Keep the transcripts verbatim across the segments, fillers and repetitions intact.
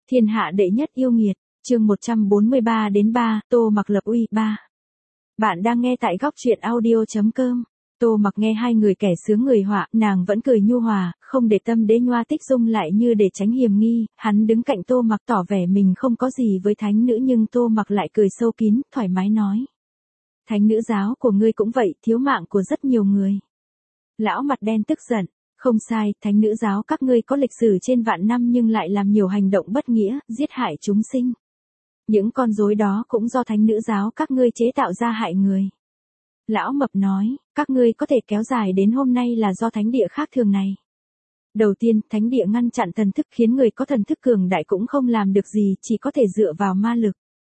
Thiên hạ đệ nhất yêu nghiệt, chương một trăm bốn mươi ba đến ba, Tô Mặc lập uy ba. Bạn đang nghe tại góc truyện audio.com. Tô Mặc nghe hai người kẻ sướng người họa, nàng vẫn cười nhu hòa, không để tâm đế Nhoa Tích Dung lại như để tránh hiềm nghi, hắn đứng cạnh Tô Mặc tỏ vẻ mình không có gì với thánh nữ nhưng Tô Mặc lại cười sâu kín, thoải mái nói. Thánh nữ giáo của ngươi cũng vậy, thiếu mạng của rất nhiều người. Lão mặt đen tức giận. Không sai, thánh nữ giáo các ngươi có lịch sử trên vạn năm nhưng lại làm nhiều hành động bất nghĩa, giết hại chúng sinh. Những con rối đó cũng do thánh nữ giáo các ngươi chế tạo ra hại người. Lão mập nói, các ngươi có thể kéo dài đến hôm nay là do thánh địa khác thường này. Đầu tiên, thánh địa ngăn chặn thần thức khiến người có thần thức cường đại cũng không làm được gì, chỉ có thể dựa vào ma lực.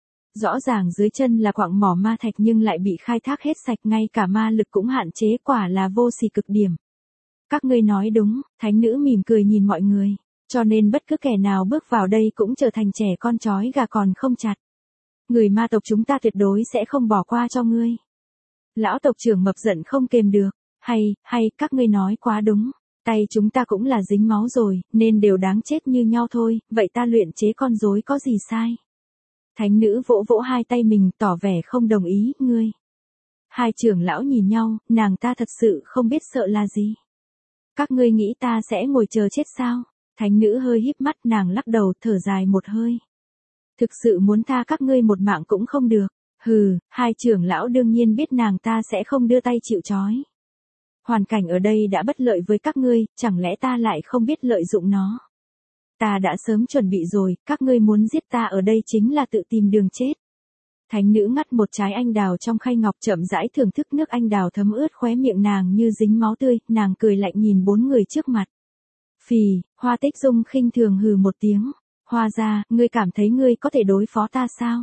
Rõ ràng dưới chân là quặng mỏ ma thạch nhưng lại bị khai thác hết sạch, ngay cả ma lực cũng hạn chế, quả là vô sỉ cực điểm. Các ngươi nói đúng, thánh nữ mỉm cười nhìn mọi người, cho nên bất cứ kẻ nào bước vào đây cũng trở thành trẻ con trói gà còn không chặt. Người ma tộc chúng ta tuyệt đối sẽ không bỏ qua cho ngươi. Lão tộc trưởng mập giận không kềm được, hay, hay, các ngươi nói quá đúng, tay chúng ta cũng là dính máu rồi, nên đều đáng chết như nhau thôi, vậy ta luyện chế con rối có gì sai? Thánh nữ vỗ vỗ hai tay mình tỏ vẻ không đồng ý, ngươi. Hai trưởng lão nhìn nhau, nàng ta thật sự không biết sợ là gì. Các ngươi nghĩ ta sẽ ngồi chờ chết sao? Thánh nữ hơi híp mắt, nàng lắc đầu thở dài một hơi. Thực sự muốn tha các ngươi một mạng cũng không được. Hừ, hai trưởng lão đương nhiên biết nàng ta sẽ không đưa tay chịu trói. Hoàn cảnh ở đây đã bất lợi với các ngươi, chẳng lẽ ta lại không biết lợi dụng nó? Ta đã sớm chuẩn bị rồi, các ngươi muốn giết ta ở đây chính là tự tìm đường chết. Thánh nữ ngắt một trái anh đào trong khay ngọc chậm rãi thưởng thức nước anh đào thấm ướt khóe miệng nàng như dính máu tươi, nàng cười lạnh nhìn bốn người trước mặt. Phì, Hoa Tích Dung khinh thường hừ một tiếng. Hoa gia, ngươi cảm thấy ngươi có thể đối phó ta sao?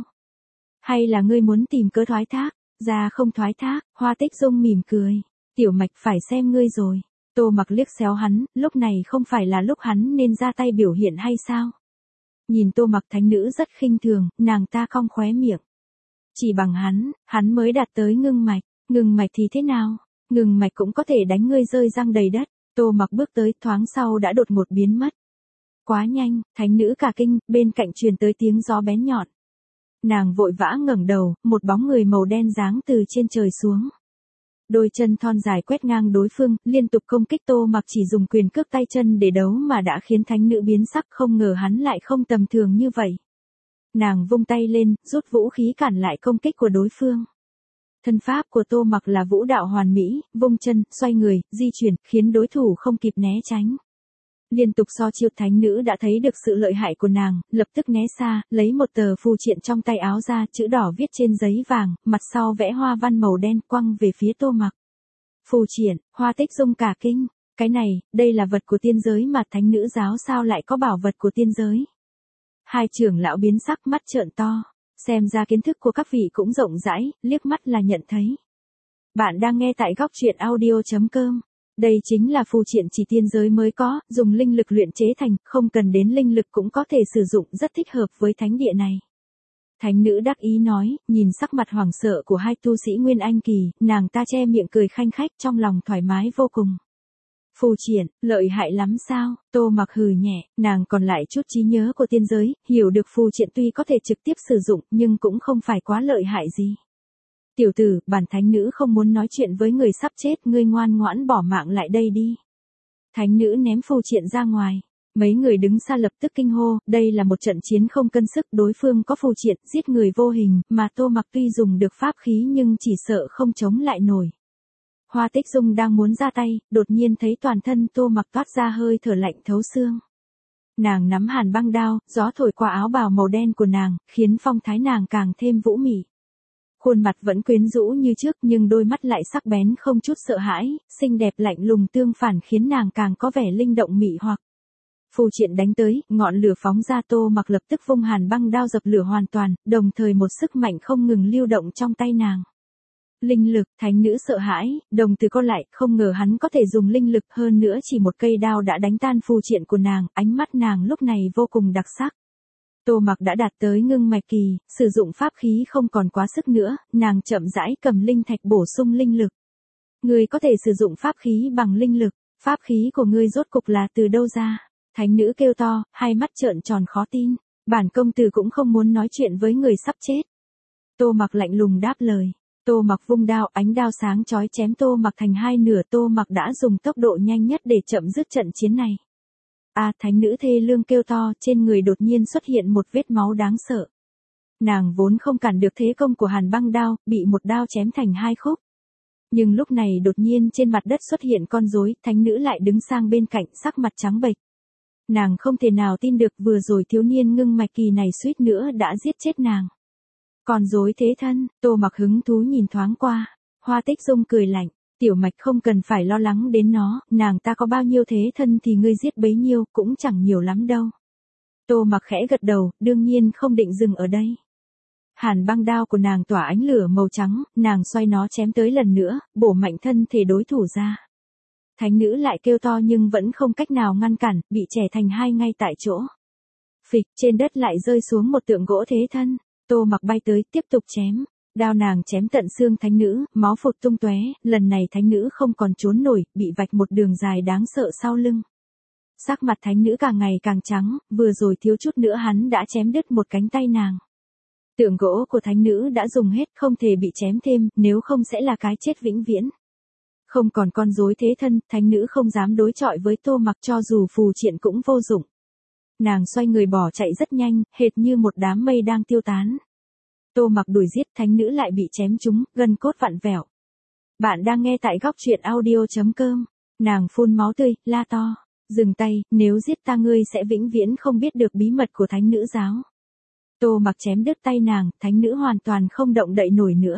Hay là ngươi muốn tìm cớ thoái thác? Gia không thoái thác, Hoa Tích Dung mỉm cười. Tiểu Mạch phải xem ngươi rồi. Tô Mặc liếc xéo hắn, lúc này không phải là lúc hắn nên ra tay biểu hiện hay sao? Nhìn Tô Mặc, thánh nữ rất khinh thường, nàng ta cong khóe miệng. Chỉ bằng hắn, hắn mới đạt tới ngưng mạch, ngưng mạch thì thế nào? Ngưng mạch cũng có thể đánh ngươi rơi răng đầy đất. Tô Mặc bước tới, thoáng sau đã đột ngột biến mất. Quá nhanh, thánh nữ cả kinh, bên cạnh truyền tới tiếng gió bén nhọn. Nàng vội vã ngẩng đầu, một bóng người màu đen giáng từ trên trời xuống. Đôi chân thon dài quét ngang đối phương, liên tục công kích. Tô Mặc chỉ dùng quyền cước tay chân để đấu mà đã khiến thánh nữ biến sắc, không ngờ hắn lại không tầm thường như vậy. Nàng vung tay lên, rút vũ khí cản lại công kích của đối phương. Thân pháp của Tô Mặc là vũ đạo hoàn mỹ, vung chân, xoay người, di chuyển, khiến đối thủ không kịp né tránh. Liên tục so chiêu, thánh nữ đã thấy được sự lợi hại của nàng, lập tức né xa, lấy một tờ phù triện trong tay áo ra, chữ đỏ viết trên giấy vàng, mặt sau vẽ hoa văn màu đen quăng về phía Tô Mặc. Phù triện, Hoa Tích Dung cả kinh, cái này, đây là vật của tiên giới mà thánh nữ giáo sao lại có bảo vật của tiên giới? Hai trưởng lão biến sắc, mắt trợn to, xem ra kiến thức của các vị cũng rộng rãi, liếc mắt là nhận thấy. Bạn đang nghe tại góc truyện audio.com. Đây chính là phù triện chỉ tiên giới mới có, dùng linh lực luyện chế thành, không cần đến linh lực cũng có thể sử dụng, rất thích hợp với thánh địa này. Thánh nữ đắc ý nói, nhìn sắc mặt hoảng sợ của hai tu sĩ Nguyên Anh kỳ, nàng ta che miệng cười khanh khách, trong lòng thoải mái vô cùng. Phù triện, lợi hại lắm sao? Tô Mặc hừ nhẹ, nàng còn lại chút trí nhớ của tiên giới, hiểu được phù triện tuy có thể trực tiếp sử dụng, nhưng cũng không phải quá lợi hại gì. Tiểu tử, bản thánh nữ không muốn nói chuyện với người sắp chết, ngươi ngoan ngoãn bỏ mạng lại đây đi. Thánh nữ ném phù triện ra ngoài. Mấy người đứng xa lập tức kinh hô, đây là một trận chiến không cân sức, đối phương có phù triện, giết người vô hình, mà Tô Mặc tuy dùng được pháp khí nhưng chỉ sợ không chống lại nổi. Hoa Tích Dung đang muốn ra tay, đột nhiên thấy toàn thân Tô Mặc toát ra hơi thở lạnh thấu xương. Nàng nắm hàn băng đao, gió thổi qua áo bào màu đen của nàng, khiến phong thái nàng càng thêm vũ mị. Khuôn mặt vẫn quyến rũ như trước nhưng đôi mắt lại sắc bén không chút sợ hãi, xinh đẹp lạnh lùng tương phản khiến nàng càng có vẻ linh động mị hoặc. Phù triện đánh tới, ngọn lửa phóng ra. Tô Mặc lập tức vung hàn băng đao dập lửa hoàn toàn, đồng thời một sức mạnh không ngừng lưu động trong tay nàng. Linh lực, thánh nữ sợ hãi, đồng tử co lại, không ngờ hắn có thể dùng linh lực, hơn nữa chỉ một cây đao đã đánh tan phù triện của nàng, ánh mắt nàng lúc này vô cùng đặc sắc. Tô Mặc đã đạt tới ngưng mạch kỳ, sử dụng pháp khí không còn quá sức nữa, nàng chậm rãi cầm linh thạch bổ sung linh lực. Ngươi có thể sử dụng pháp khí bằng linh lực, pháp khí của ngươi rốt cục là từ đâu ra? Thánh nữ kêu to, hai mắt trợn tròn khó tin. Bản công tử cũng không muốn nói chuyện với người sắp chết. Tô Mặc lạnh lùng đáp lời. Tô Mặc vung đao, ánh đao sáng chói chém Tô Mặc thành hai nửa. Tô Mặc đã dùng tốc độ nhanh nhất để chậm dứt trận chiến này. A, à, thánh nữ thê lương kêu to, trên người đột nhiên xuất hiện một vết máu đáng sợ. Nàng vốn không cản được thế công của Hàn Băng đao, bị một đao chém thành hai khúc. Nhưng lúc này đột nhiên trên mặt đất xuất hiện con rối, thánh nữ lại đứng sang bên cạnh, sắc mặt trắng bệch. Nàng không thể nào tin được vừa rồi thiếu niên ngưng mạch kỳ này suýt nữa đã giết chết nàng. Con rối thế thân, Tô Mặc hứng thú nhìn thoáng qua. Hoa Tích Dung cười lạnh, tiểu mạch không cần phải lo lắng đến nó, nàng ta có bao nhiêu thế thân thì ngươi giết bấy nhiêu, cũng chẳng nhiều lắm đâu. Tô Mặc khẽ gật đầu, đương nhiên không định dừng ở đây. Hàn Băng đao của nàng tỏa ánh lửa màu trắng, nàng xoay nó chém tới lần nữa, bổ mạnh thân thể đối thủ ra. Thánh nữ lại kêu to nhưng vẫn không cách nào ngăn cản, bị chẻ thành hai ngay tại chỗ. Phịch, trên đất lại rơi xuống một tượng gỗ thế thân. Tô Mặc bay tới, tiếp tục chém. Đao nàng chém tận xương thánh nữ, máu phụt tung tóe, lần này thánh nữ không còn trốn nổi, bị vạch một đường dài đáng sợ sau lưng. Sắc mặt thánh nữ càng ngày càng trắng, vừa rồi thiếu chút nữa hắn đã chém đứt một cánh tay nàng. Tượng gỗ của thánh nữ đã dùng hết, không thể bị chém thêm, nếu không sẽ là cái chết vĩnh viễn. Không còn con rối thế thân, thánh nữ không dám đối chọi với Tô Mặc, cho dù phù triện cũng vô dụng. Nàng xoay người bỏ chạy rất nhanh, hệt như một đám mây đang tiêu tán. Tô Mặc đuổi giết, thánh nữ lại bị chém trúng, gân cốt vặn vẹo. Bạn đang nghe tại góc truyện audio chấm com. Nàng phun máu tươi, la to. Dừng tay, nếu giết ta ngươi sẽ vĩnh viễn không biết được bí mật của thánh nữ giáo. Tô Mặc chém đứt tay nàng, thánh nữ hoàn toàn không động đậy nổi nữa.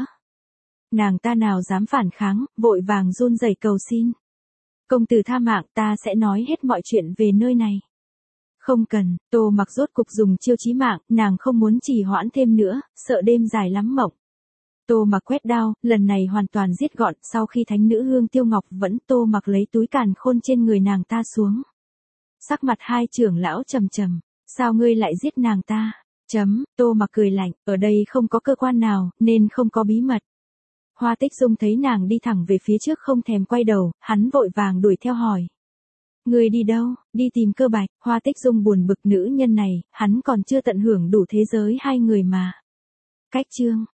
Nàng ta nào dám phản kháng, vội vàng run rẩy cầu xin. Công tử tha mạng, ta sẽ nói hết mọi chuyện về nơi này. Không cần, Tô Mặc rốt cục dùng chiêu chí mạng, nàng không muốn trì hoãn thêm nữa, sợ đêm dài lắm mộng. Tô Mặc quét đao, lần này hoàn toàn giết gọn, sau khi thánh nữ Hương Tiêu Ngọc vẫn, Tô Mặc lấy túi càn khôn trên người nàng ta xuống. Sắc mặt hai trưởng lão trầm trầm, sao ngươi lại giết nàng ta? Chấm, Tô Mặc cười lạnh, ở đây không có cơ quan nào, nên không có bí mật. Hoa Tích Dung thấy nàng đi thẳng về phía trước không thèm quay đầu, hắn vội vàng đuổi theo hỏi. Người đi đâu? Đi tìm Cơ Bạch. Hoa Tích Dung buồn bực nữ nhân này, hắn còn chưa tận hưởng đủ thế giới hai người mà. Cách chương